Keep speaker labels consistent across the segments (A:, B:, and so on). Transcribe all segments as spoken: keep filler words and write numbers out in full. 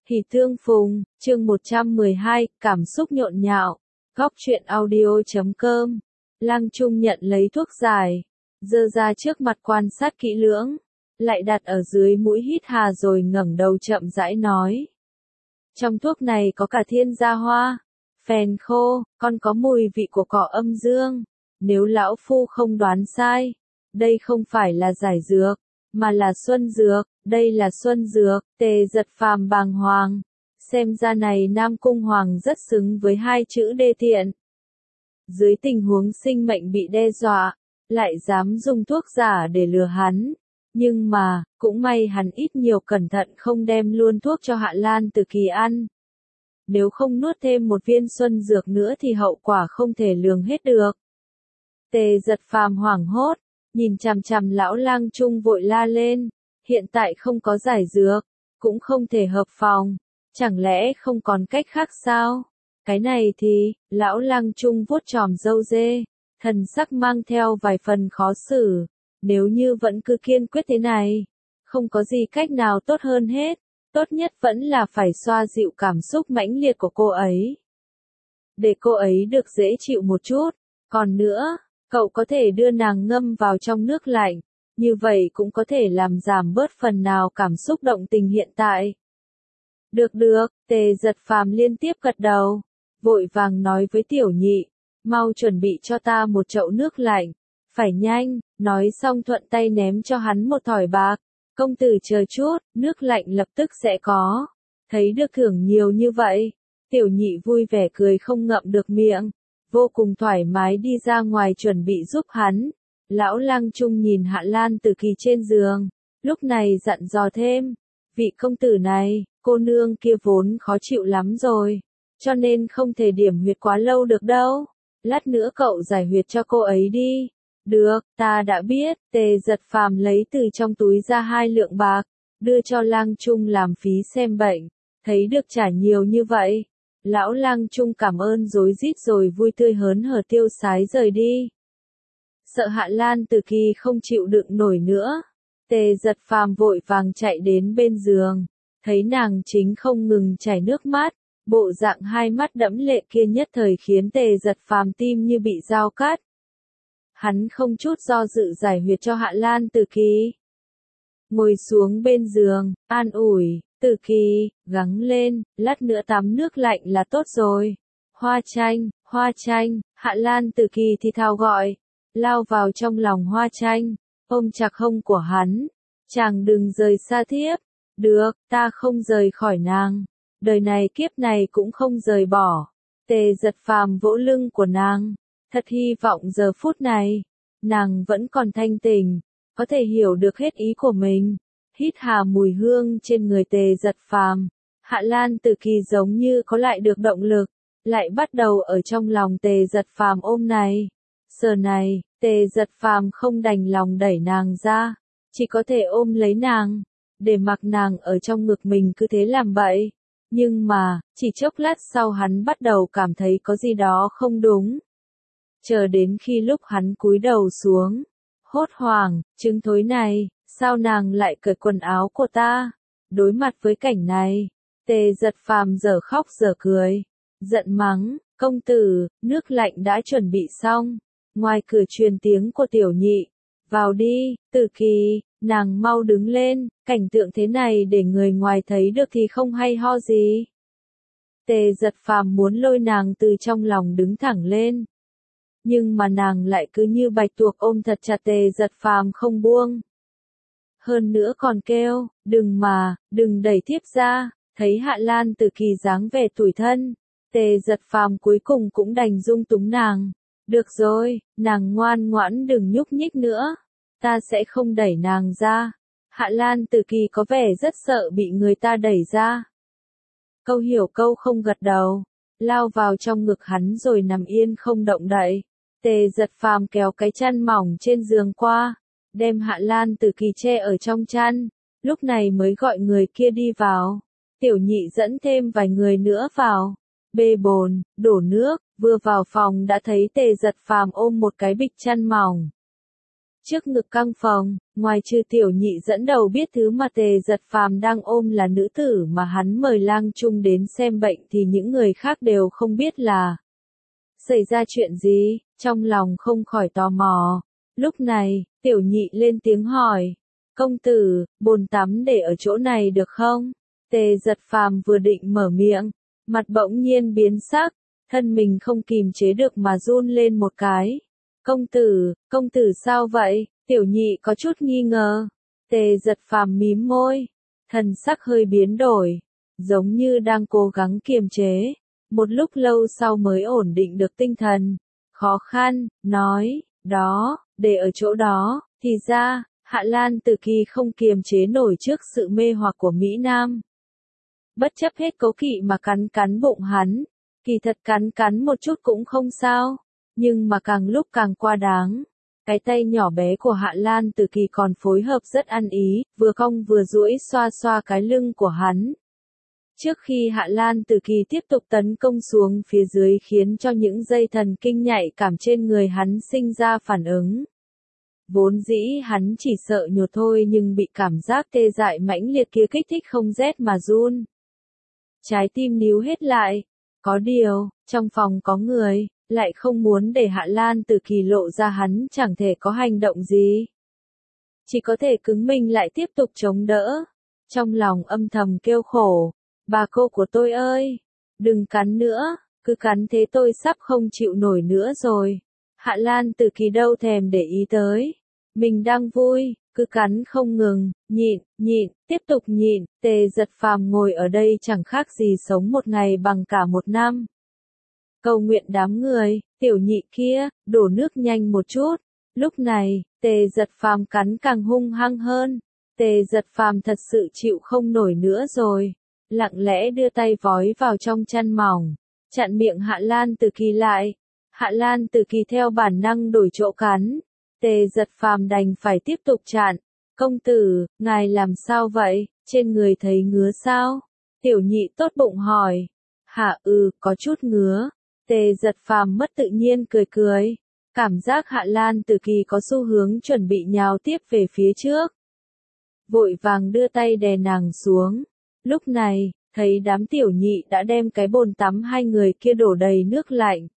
A: Hỉ tương phùng, chương một trăm mười hai, cảm xúc nhộn nhạo. Góc truyện audio chấm com. Lăng Trung nhận lấy thuốc giải, giơ ra trước mặt quan sát kỹ lưỡng, lại đặt ở dưới mũi hít hà rồi ngẩng đầu chậm rãi nói. Trong thuốc này có cả thiên gia hoa, phèn khô, còn có mùi vị của cỏ âm dương. Nếu lão phu không đoán sai, đây không phải là giải dược, mà là xuân dược. Đây là xuân dược. Tề Giật Phàm bàng hoàng. Xem ra này Nam Cung Hoàng rất xứng với hai chữ đê tiện. Dưới tình huống sinh mệnh bị đe dọa, lại dám dùng thuốc giả để lừa hắn. Nhưng mà, cũng may hắn ít nhiều cẩn thận không đem luôn thuốc cho Hạ Lan Tử Kỳ ăn. Nếu không nuốt thêm một viên xuân dược nữa thì hậu quả không thể lường hết được. Tề Giật Phàm hoảng hốt, nhìn chằm chằm lão Lang Trung vội la lên. Hiện tại không có giải dược, cũng không thể hợp phòng, chẳng lẽ không còn cách khác sao? Cái này thì, lão Lăng Trung vuốt chòm râu dê, thần sắc mang theo vài phần khó xử, nếu như vẫn cứ kiên quyết thế này, không có gì cách nào tốt hơn hết, tốt nhất vẫn là phải xoa dịu cảm xúc mãnh liệt của cô ấy. Để cô ấy được dễ chịu một chút, còn nữa, cậu có thể đưa nàng ngâm vào trong nước lạnh. Như vậy cũng có thể làm giảm bớt phần nào cảm xúc động tình hiện tại. Được được, Tề Giật Phàm liên tiếp gật đầu, vội vàng nói với Tiểu Nhị, mau chuẩn bị cho ta một chậu nước lạnh, phải nhanh, nói xong thuận tay ném cho hắn một thỏi bạc, công tử chờ chút, nước lạnh lập tức sẽ có, thấy được thưởng nhiều như vậy, Tiểu Nhị vui vẻ cười không ngậm được miệng, vô cùng thoải mái đi ra ngoài chuẩn bị giúp hắn. Lão Lăng Trung nhìn Hạ Lan Tử Kỳ trên giường, lúc này dặn dò thêm, vị công tử này, cô nương kia vốn khó chịu lắm rồi, cho nên không thể điểm huyệt quá lâu được đâu, lát nữa cậu giải huyệt cho cô ấy đi. Được, ta đã biết. Tề Giật Phàm lấy từ trong túi ra hai lượng bạc, đưa cho Lang Trung làm phí xem bệnh, thấy được trả nhiều như vậy. Lão Lang Trung cảm ơn rối rít rồi vui tươi hớn hở tiêu sái rời đi. Sợ Hạ Lan Tử Kỳ không chịu đựng nổi nữa, Tề Giật Phàm vội vàng chạy đến bên giường, thấy nàng chính không ngừng chảy nước mắt, bộ dạng hai mắt đẫm lệ kia nhất thời khiến Tề Giật Phàm tim như bị dao cắt. Hắn không chút do dự giải huyệt cho Hạ Lan Tử Kỳ. Ngồi xuống bên giường, an ủi, Tử Kỳ, gắng lên, lát nữa tắm nước lạnh là tốt rồi. Hoa Tranh, Hoa Tranh, Hạ Lan Tử Kỳ thì thào gọi. Lao vào trong lòng Hoa Tranh, ôm chặt hông của hắn, chàng đừng rời xa thiếp, được, ta không rời khỏi nàng, đời này kiếp này cũng không rời bỏ. Tề Giật Phàm vỗ lưng của nàng, thật hy vọng giờ phút này, nàng vẫn còn thanh tỉnh, có thể hiểu được hết ý của mình. Hít hà mùi hương trên người Tề Giật Phàm, Hạ Lan Tử Kỳ giống như có lại được động lực, lại bắt đầu ở trong lòng Tề Giật Phàm ôm này. Giờ này, Tề Giật Phàm không đành lòng đẩy nàng ra, chỉ có thể ôm lấy nàng, để mặc nàng ở trong ngực mình cứ thế làm bậy. Nhưng mà, chỉ chốc lát sau hắn bắt đầu cảm thấy có gì đó không đúng. Chờ đến khi lúc hắn cúi đầu xuống, hốt hoảng, trứng thối này, sao nàng lại cởi quần áo của ta? Đối mặt với cảnh này, Tề Giật Phàm dở khóc dở cười, giận mắng, công tử, nước lạnh đã chuẩn bị xong. Ngoài cửa truyền tiếng của Tiểu Nhị, vào đi, Tử Kỳ, nàng mau đứng lên, cảnh tượng thế này để người ngoài thấy được thì không hay ho gì. Tề Giật Phàm muốn lôi nàng từ trong lòng đứng thẳng lên. Nhưng mà nàng lại cứ như bạch tuộc ôm thật chặt Tề Giật Phàm không buông. Hơn nữa còn kêu, đừng mà, đừng đẩy thiếp ra, thấy Hạ Lan Tử Kỳ dáng vẻ tủi thân. Tề Giật Phàm cuối cùng cũng đành dung túng nàng. Được rồi, nàng ngoan ngoãn đừng nhúc nhích nữa, ta sẽ không đẩy nàng ra. Hạ Lan Tử Kỳ có vẻ rất sợ bị người ta đẩy ra. Câu hiểu câu không gật đầu, lao vào trong ngực hắn rồi nằm yên không động đậy. Tề Giật Phàm kéo cái chăn mỏng trên giường qua, đem Hạ Lan Tử Kỳ che ở trong chăn, lúc này mới gọi người kia đi vào. Tiểu Nhị dẫn thêm vài người nữa vào. Bê bồn, đổ nước, vừa vào phòng đã thấy Tề Giật Phàm ôm một cái bịch chăn mỏng. Trước ngực căng phồng, ngoài trừ tiểu nhị dẫn đầu biết thứ mà Tề Giật Phàm đang ôm là nữ tử mà hắn mời Lang Trung đến xem bệnh thì những người khác đều không biết là xảy ra chuyện gì, trong lòng không khỏi tò mò. Lúc này, tiểu nhị lên tiếng hỏi, công tử, bồn tắm để ở chỗ này được không? Tề Giật Phàm vừa định mở miệng, mặt bỗng nhiên biến sắc, thân mình không kìm chế được mà run lên một cái. Công tử, công tử sao vậy? Tiểu nhị có chút nghi ngờ. Tề Giật Phàm mím môi, thần sắc hơi biến đổi, giống như đang cố gắng kiềm chế. Một lúc lâu sau mới ổn định được tinh thần, khó khăn, nói, đó, để ở chỗ đó. Thì ra, Hạ Lan Tử Kỳ không kiềm chế nổi trước sự mê hoặc của Mỹ Nam. Bất chấp hết cố kỵ mà cắn cắn bụng hắn, kỳ thật cắn cắn một chút cũng không sao, nhưng mà càng lúc càng quá đáng. Cái tay nhỏ bé của Hạ Lan Tử Kỳ còn phối hợp rất ăn ý, vừa cong vừa duỗi xoa xoa cái lưng của hắn. Trước khi Hạ Lan Tử Kỳ tiếp tục tấn công xuống phía dưới khiến cho những dây thần kinh nhạy cảm trên người hắn sinh ra phản ứng. Vốn dĩ hắn chỉ sợ nhột thôi nhưng bị cảm giác tê dại mãnh liệt kia kích thích không rét mà run. Trái tim níu hết lại. Có điều, trong phòng có người, lại không muốn để Hạ Lan Tử Kỳ lộ ra hắn chẳng thể có hành động gì. Chỉ có thể cứng mình lại tiếp tục chống đỡ. Trong lòng âm thầm kêu khổ. Bà cô của tôi ơi, đừng cắn nữa, cứ cắn thế tôi sắp không chịu nổi nữa rồi. Hạ Lan Tử Kỳ đâu thèm để ý tới. Mình đang vui, cứ cắn không ngừng, nhịn, nhịn, tiếp tục nhịn. Tề Giật Phàm ngồi ở đây chẳng khác gì sống một ngày bằng cả một năm. Cầu nguyện đám người, tiểu nhị kia, đổ nước nhanh một chút. Lúc này, Tề Giật Phàm cắn càng hung hăng hơn. Tề Giật Phàm thật sự chịu không nổi nữa rồi. Lặng lẽ đưa tay vói vào trong chăn mỏng, chặn miệng Hạ Lan Tử Kỳ lại. Hạ Lan Tử Kỳ theo bản năng đổi chỗ cắn. Tề Giật Phàm đành phải tiếp tục chặn. Công tử, ngài làm sao vậy, trên người thấy ngứa sao? Tiểu nhị tốt bụng hỏi. Hạ ừ, có chút ngứa. Tề Giật Phàm mất tự nhiên cười cười. Cảm giác Hạ Lan Tử Kỳ có xu hướng chuẩn bị nhào tiếp về phía trước. Vội vàng đưa tay đè nàng xuống. Lúc này, thấy đám tiểu nhị đã đem cái bồn tắm hai người kia đổ đầy nước lạnh.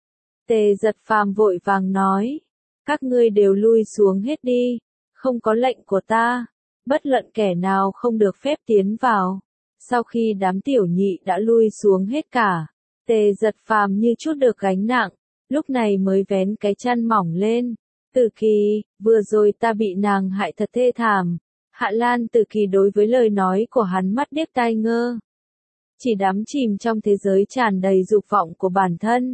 A: Tề Giật Phàm vội vàng nói, các ngươi đều lui xuống hết đi, không có lệnh của ta, bất luận kẻ nào không được phép tiến vào. Sau khi đám tiểu nhị đã lui xuống hết cả, Tề Giật Phàm như chút được gánh nặng, lúc này mới vén cái chăn mỏng lên. Tử Kỳ, vừa rồi ta bị nàng hại thật thê thảm. Hạ Lan Tử Kỳ đối với lời nói của hắn mắt điếc tai ngơ. Chỉ đắm chìm trong thế giới tràn đầy dục vọng của bản thân.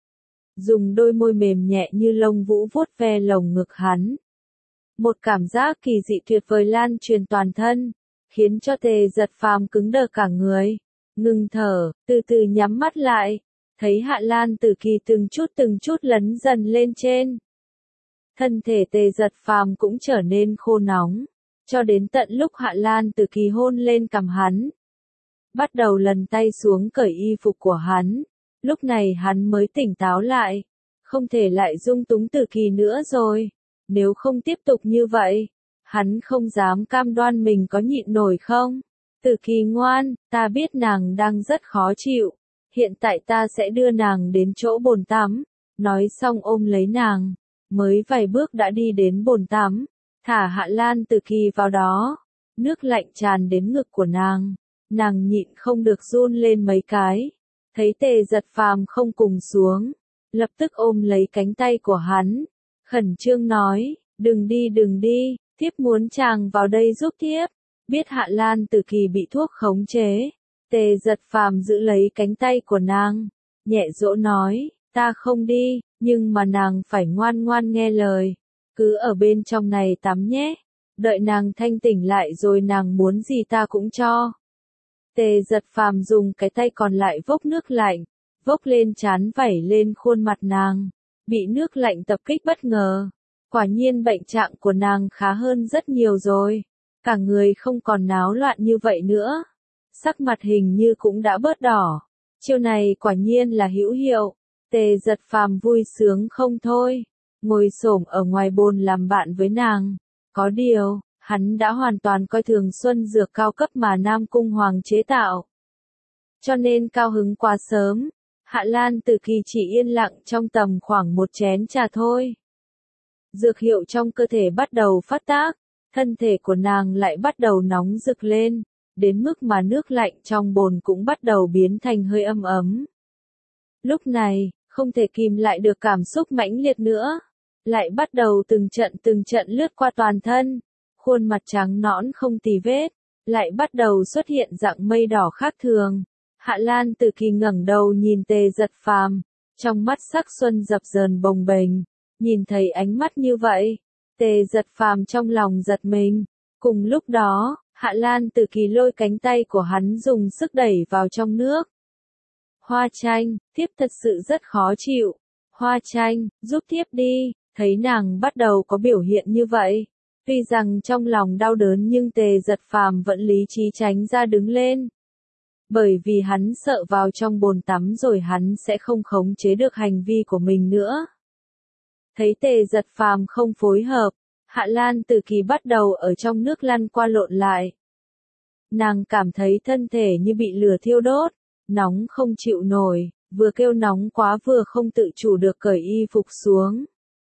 A: Dùng đôi môi mềm nhẹ như lông vũ vuốt ve lồng ngực hắn. Một cảm giác kỳ dị tuyệt vời lan truyền toàn thân, khiến cho Tề Giật Phàm cứng đờ cả người. Ngừng thở, từ từ nhắm mắt lại, thấy Hạ Lan Tử Kỳ từng chút từng chút lấn dần lên trên. Thân thể Tề Giật Phàm cũng trở nên khô nóng. Cho đến tận lúc Hạ Lan Tử Kỳ hôn lên cằm hắn. Bắt đầu lần tay xuống cởi y phục của hắn. Lúc này hắn mới tỉnh táo lại. Không thể lại dung túng Tử Kỳ nữa rồi. Nếu không tiếp tục như vậy, hắn không dám cam đoan mình có nhịn nổi không. Tử Kỳ ngoan, ta biết nàng đang rất khó chịu. Hiện tại ta sẽ đưa nàng đến chỗ bồn tắm. Nói xong ôm lấy nàng. Mới vài bước đã đi đến bồn tắm. Thả Hạ Lan Tử Kỳ vào đó. Nước lạnh tràn đến ngực của nàng. Nàng nhịn không được run lên mấy cái. Thấy Tề Giật Phàm không cùng xuống. Lập tức ôm lấy cánh tay của hắn. Khẩn trương nói, đừng đi đừng đi, thiếp muốn chàng vào đây giúp thiếp. Biết Hạ Lan Tử Kỳ bị thuốc khống chế. Tề Giật Phàm giữ lấy cánh tay của nàng. Nhẹ dỗ nói, ta không đi, nhưng mà nàng phải ngoan ngoan nghe lời. Cứ ở bên trong này tắm nhé. Đợi nàng thanh tỉnh lại rồi nàng muốn gì ta cũng cho. Tề Giật Phàm dùng cái tay còn lại vốc nước lạnh. Vốc lên trán vẩy lên khuôn mặt nàng. Bị nước lạnh tập kích bất ngờ. Quả nhiên bệnh trạng của nàng khá hơn rất nhiều rồi. Cả người không còn náo loạn như vậy nữa. Sắc mặt hình như cũng đã bớt đỏ. Chiêu này quả nhiên là hữu hiệu. Tề Giật Phàm vui sướng không thôi. ngồi xổm ở ngoài bồn làm bạn với nàng. Có điều, hắn đã hoàn toàn coi thường xuân dược cao cấp mà Nam Cung Hoàng chế tạo. Cho nên cao hứng quá sớm, Hạ Lan Tử Kỳ chỉ yên lặng trong tầm khoảng một chén trà thôi. Dược hiệu trong cơ thể bắt đầu phát tác, thân thể của nàng lại bắt đầu nóng rực lên, đến mức mà nước lạnh trong bồn cũng bắt đầu biến thành hơi ấm ấm. Lúc này, không thể kìm lại được cảm xúc mãnh liệt nữa, lại bắt đầu từng trận từng trận lướt qua toàn thân, khuôn mặt trắng nõn không tì vết, lại bắt đầu xuất hiện dạng mây đỏ khác thường. Hạ Lan Tử Kỳ ngẩng đầu nhìn Tề Giật Phàm, trong mắt sắc xuân dập dờn bồng bềnh, nhìn thấy ánh mắt như vậy, Tề Giật Phàm trong lòng giật mình. Cùng lúc đó, Hạ Lan Tử Kỳ lôi cánh tay của hắn dùng sức đẩy vào trong nước. Hoa Tranh, tiếp thật sự rất khó chịu. Hoa Tranh, giúp tiếp đi. Thấy nàng bắt đầu có biểu hiện như vậy, tuy rằng trong lòng đau đớn nhưng Tề Giật Phàm vẫn lý trí tránh ra đứng lên. Bởi vì hắn sợ vào trong bồn tắm rồi hắn sẽ không khống chế được hành vi của mình nữa. Thấy Tề Giật Phàm không phối hợp, Hạ Lan Tử Kỳ bắt đầu ở trong nước lăn qua lộn lại. Nàng cảm thấy thân thể như bị lửa thiêu đốt, nóng không chịu nổi, vừa kêu nóng quá vừa không tự chủ được cởi y phục xuống.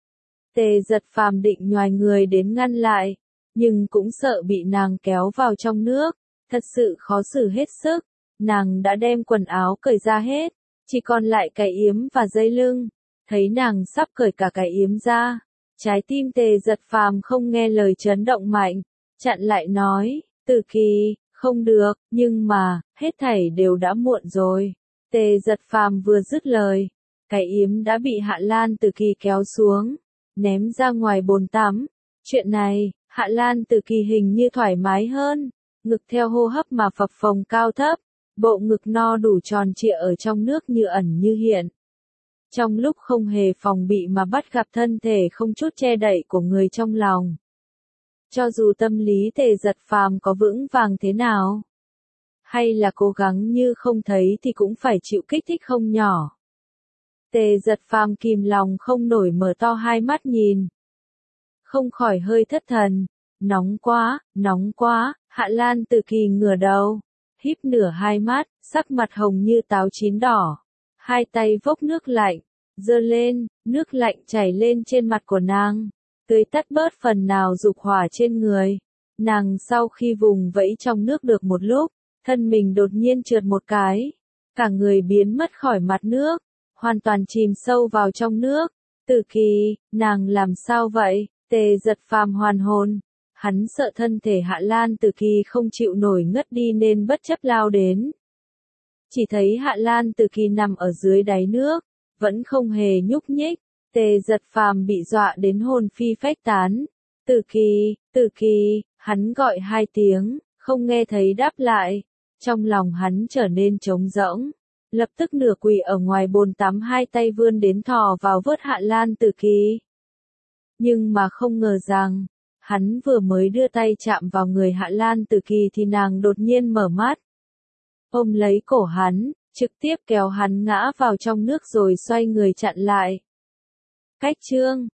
A: Tề Giật Phàm định nhoài người đến ngăn lại, nhưng cũng sợ bị nàng kéo vào trong nước, thật sự khó xử hết sức. Nàng đã đem quần áo cởi ra hết, chỉ còn lại cái yếm và dây lưng. Thấy nàng sắp cởi cả cái yếm ra, trái tim Tề Giật Phàm không nghe lời chấn động mạnh, chặn lại nói, Tử Kỳ, không được, nhưng mà, hết thảy đều đã muộn rồi. Tề Giật Phàm vừa dứt lời, cái yếm đã bị Hạ Lan Tử Kỳ kéo xuống, ném ra ngoài bồn tắm. Chuyện này, Hạ Lan Tử Kỳ hình như thoải mái hơn, ngực theo hô hấp mà phập phồng cao thấp, bộ ngực no đủ tròn trịa ở trong nước như ẩn như hiện. Trong lúc không hề phòng bị mà bắt gặp thân thể không chút che đậy của người trong lòng. Cho dù tâm lý Tề Giật Phàm có vững vàng thế nào, hay là cố gắng như không thấy thì cũng phải chịu kích thích không nhỏ. Tề Giật Phàm kìm lòng không nổi mở to hai mắt nhìn. Không khỏi hơi thất thần, nóng quá, nóng quá. Hạ Lan Tử Kỳ ngửa đầu, híp nửa hai mắt, sắc mặt hồng như táo chín đỏ. Hai tay vốc nước lạnh, giơ lên, nước lạnh chảy lên trên mặt của nàng, tưới tắt bớt phần nào dục hỏa trên người. Nàng sau khi vùng vẫy trong nước được một lúc, thân mình đột nhiên trượt một cái, cả người biến mất khỏi mặt nước, hoàn toàn chìm sâu vào trong nước. Tử Kỳ, nàng làm sao vậy? Tề Giật Phàm hoàn hồn. Hắn sợ thân thể Hạ Lan Tử Kỳ không chịu nổi ngất đi nên bất chấp lao đến. Chỉ thấy Hạ Lan Tử Kỳ nằm ở dưới đáy nước, vẫn không hề nhúc nhích. Tề Giật Phàm bị dọa đến hồn phi phách tán. Tử Kỳ, Tử Kỳ, hắn gọi hai tiếng, không nghe thấy đáp lại. Trong lòng hắn trở nên trống rỗng, lập tức nửa quỳ ở ngoài bồn tắm, hai tay vươn đến thò vào vớt Hạ Lan Tử Kỳ. Nhưng mà không ngờ rằng, hắn vừa mới đưa tay chạm vào người Hạ Lan Tử Kỳ thì nàng đột nhiên mở mắt, ôm lấy cổ hắn, trực tiếp kéo hắn ngã vào trong nước rồi xoay người chặn lại. Cách chương